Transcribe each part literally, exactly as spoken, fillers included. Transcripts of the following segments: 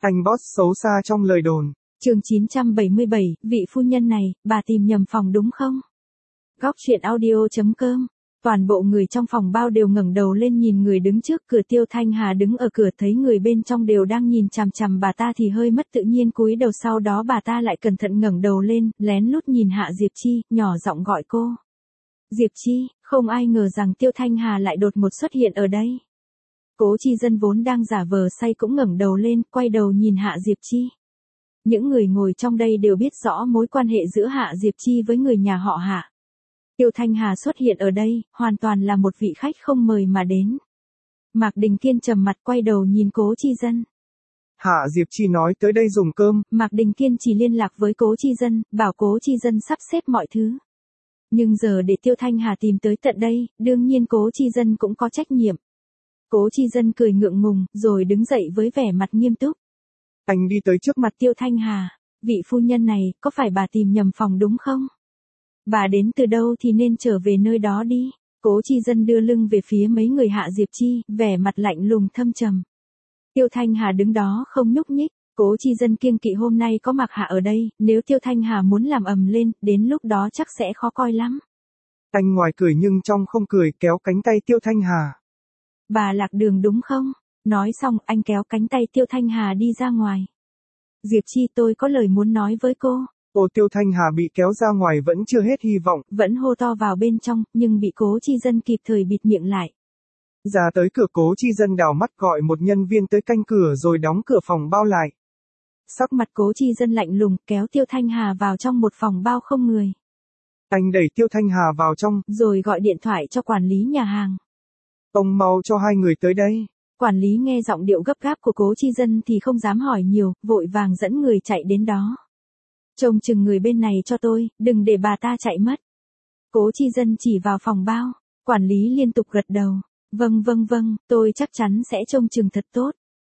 Anh boss xấu xa trong lời đồn. Chương chín trăm bảy mươi bảy, vị phu nhân này, bà tìm nhầm phòng đúng không? Góc truyện audio chấm com. Toàn bộ người trong phòng bao đều ngẩng đầu lên nhìn người đứng trước cửa. Tiêu Thanh Hà đứng ở cửa thấy người bên trong đều đang nhìn chằm chằm bà ta thì hơi mất tự nhiên cúi đầu, sau đó bà ta lại cẩn thận ngẩng đầu lên, lén lút nhìn Hạ Diệp Chi, nhỏ giọng gọi cô. Diệp Chi, không ai ngờ rằng Tiêu Thanh Hà lại đột ngột xuất hiện ở đây. Cố Chi Dân vốn đang giả vờ say cũng ngẩng đầu lên, quay đầu nhìn Hạ Diệp Chi. Những người ngồi trong đây đều biết rõ mối quan hệ giữa Hạ Diệp Chi với người nhà họ Hạ. Tiêu Thanh Hà xuất hiện ở đây, hoàn toàn là một vị khách không mời mà đến. Mạc Đình Kiên trầm mặt quay đầu nhìn Cố Chi Dân. Hạ Diệp Chi nói tới đây dùng cơm. Mạc Đình Kiên chỉ liên lạc với Cố Chi Dân, bảo Cố Chi Dân sắp xếp mọi thứ. Nhưng giờ để Tiêu Thanh Hà tìm tới tận đây, đương nhiên Cố Chi Dân cũng có trách nhiệm. Cố Chi Dân cười ngượng ngùng, rồi đứng dậy với vẻ mặt nghiêm túc. Anh đi tới trước mặt Tiêu Thanh Hà, vị phu nhân này, có phải bà tìm nhầm phòng đúng không? Bà đến từ đâu thì nên trở về nơi đó đi. Cố Chi Dân đưa lưng về phía mấy người Hạ Diệp Chi, vẻ mặt lạnh lùng thâm trầm. Tiêu Thanh Hà đứng đó không nhúc nhích. Cố Chi Dân kiêng kỵ hôm nay có Mạc Hạ ở đây, nếu Tiêu Thanh Hà muốn làm ầm lên, đến lúc đó chắc sẽ khó coi lắm. Anh ngoài cười nhưng trong không cười, kéo cánh tay Tiêu Thanh Hà. Bà lạc đường đúng không? Nói xong anh kéo cánh tay Tiêu Thanh Hà đi ra ngoài. Diệp Chi, tôi có lời muốn nói với cô. Ồ, Tiêu Thanh Hà bị kéo ra ngoài vẫn chưa hết hy vọng. Vẫn hô to vào bên trong, nhưng bị Cố Chi Dân kịp thời bịt miệng lại. Ra tới cửa, Cố Chi Dân đảo mắt gọi một nhân viên tới canh cửa rồi đóng cửa phòng bao lại. Sắc mặt Cố Chi Dân lạnh lùng, kéo Tiêu Thanh Hà vào trong một phòng bao không người. Anh đẩy Tiêu Thanh Hà vào trong, rồi gọi điện thoại cho quản lý nhà hàng. Ông mau cho hai người tới đây. Quản lý nghe giọng điệu gấp gáp của Cố Chi Dân thì không dám hỏi nhiều, vội vàng dẫn người chạy đến đó. Trông chừng người bên này cho tôi, đừng để bà ta chạy mất. Cố Chi Dân chỉ vào phòng bao, quản lý liên tục gật đầu. Vâng vâng vâng, tôi chắc chắn sẽ trông chừng thật tốt.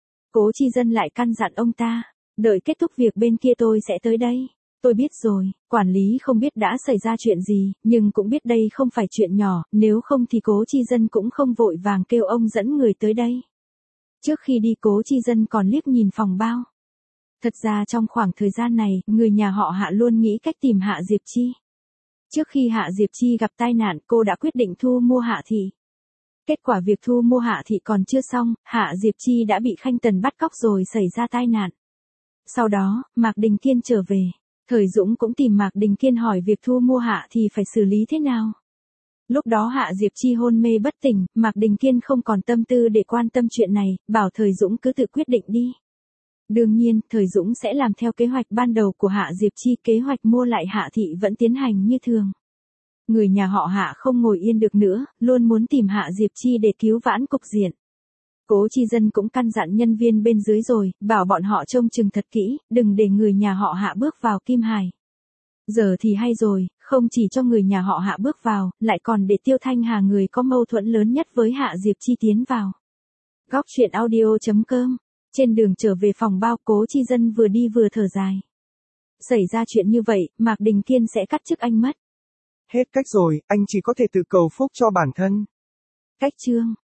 Cố Chi Dân lại căn dặn ông ta, đợi kết thúc việc bên kia tôi sẽ tới đây. Tôi biết rồi, quản lý không biết đã xảy ra chuyện gì, nhưng cũng biết đây không phải chuyện nhỏ, nếu không thì Cố Chi Dân cũng không vội vàng kêu ông dẫn người tới đây. Trước khi đi Cố Chi Dân còn liếc nhìn phòng bao. Thật ra trong khoảng thời gian này, người nhà họ Hạ luôn nghĩ cách tìm Hạ Diệp Chi. Trước khi Hạ Diệp Chi gặp tai nạn, cô đã quyết định thu mua Hạ Thị. Kết quả việc thu mua Hạ Thị còn chưa xong, Hạ Diệp Chi đã bị Khanh Tần bắt cóc rồi xảy ra tai nạn. Sau đó, Mạc Đình Kiên trở về. Thời Dũng cũng tìm Mạc Đình Kiên hỏi việc thu mua Hạ thì phải xử lý thế nào. Lúc đó Hạ Diệp Chi hôn mê bất tỉnh, Mạc Đình Kiên không còn tâm tư để quan tâm chuyện này, bảo Thời Dũng cứ tự quyết định đi. Đương nhiên, Thời Dũng sẽ làm theo kế hoạch ban đầu của Hạ Diệp Chi, kế hoạch mua lại Hạ Thị vẫn tiến hành như thường. Người nhà họ Hạ không ngồi yên được nữa, luôn muốn tìm Hạ Diệp Chi để cứu vãn cục diện. Cố Chi Dân cũng căn dặn nhân viên bên dưới rồi, bảo bọn họ trông chừng thật kỹ, đừng để người nhà họ Hạ bước vào Kim Hải. Giờ thì hay rồi, không chỉ cho người nhà họ Hạ bước vào, lại còn để Tiêu Thanh Hà, người có mâu thuẫn lớn nhất với Hạ Diệp Chi, tiến vào. Góc truyện audio chấm com. Trên đường trở về phòng bao, Cố Chi Dân vừa đi vừa thở dài. Xảy ra chuyện như vậy, Mạc Đình Kiên sẽ cắt chức anh mất. Hết cách rồi, anh chỉ có thể tự cầu phúc cho bản thân. Cách chương.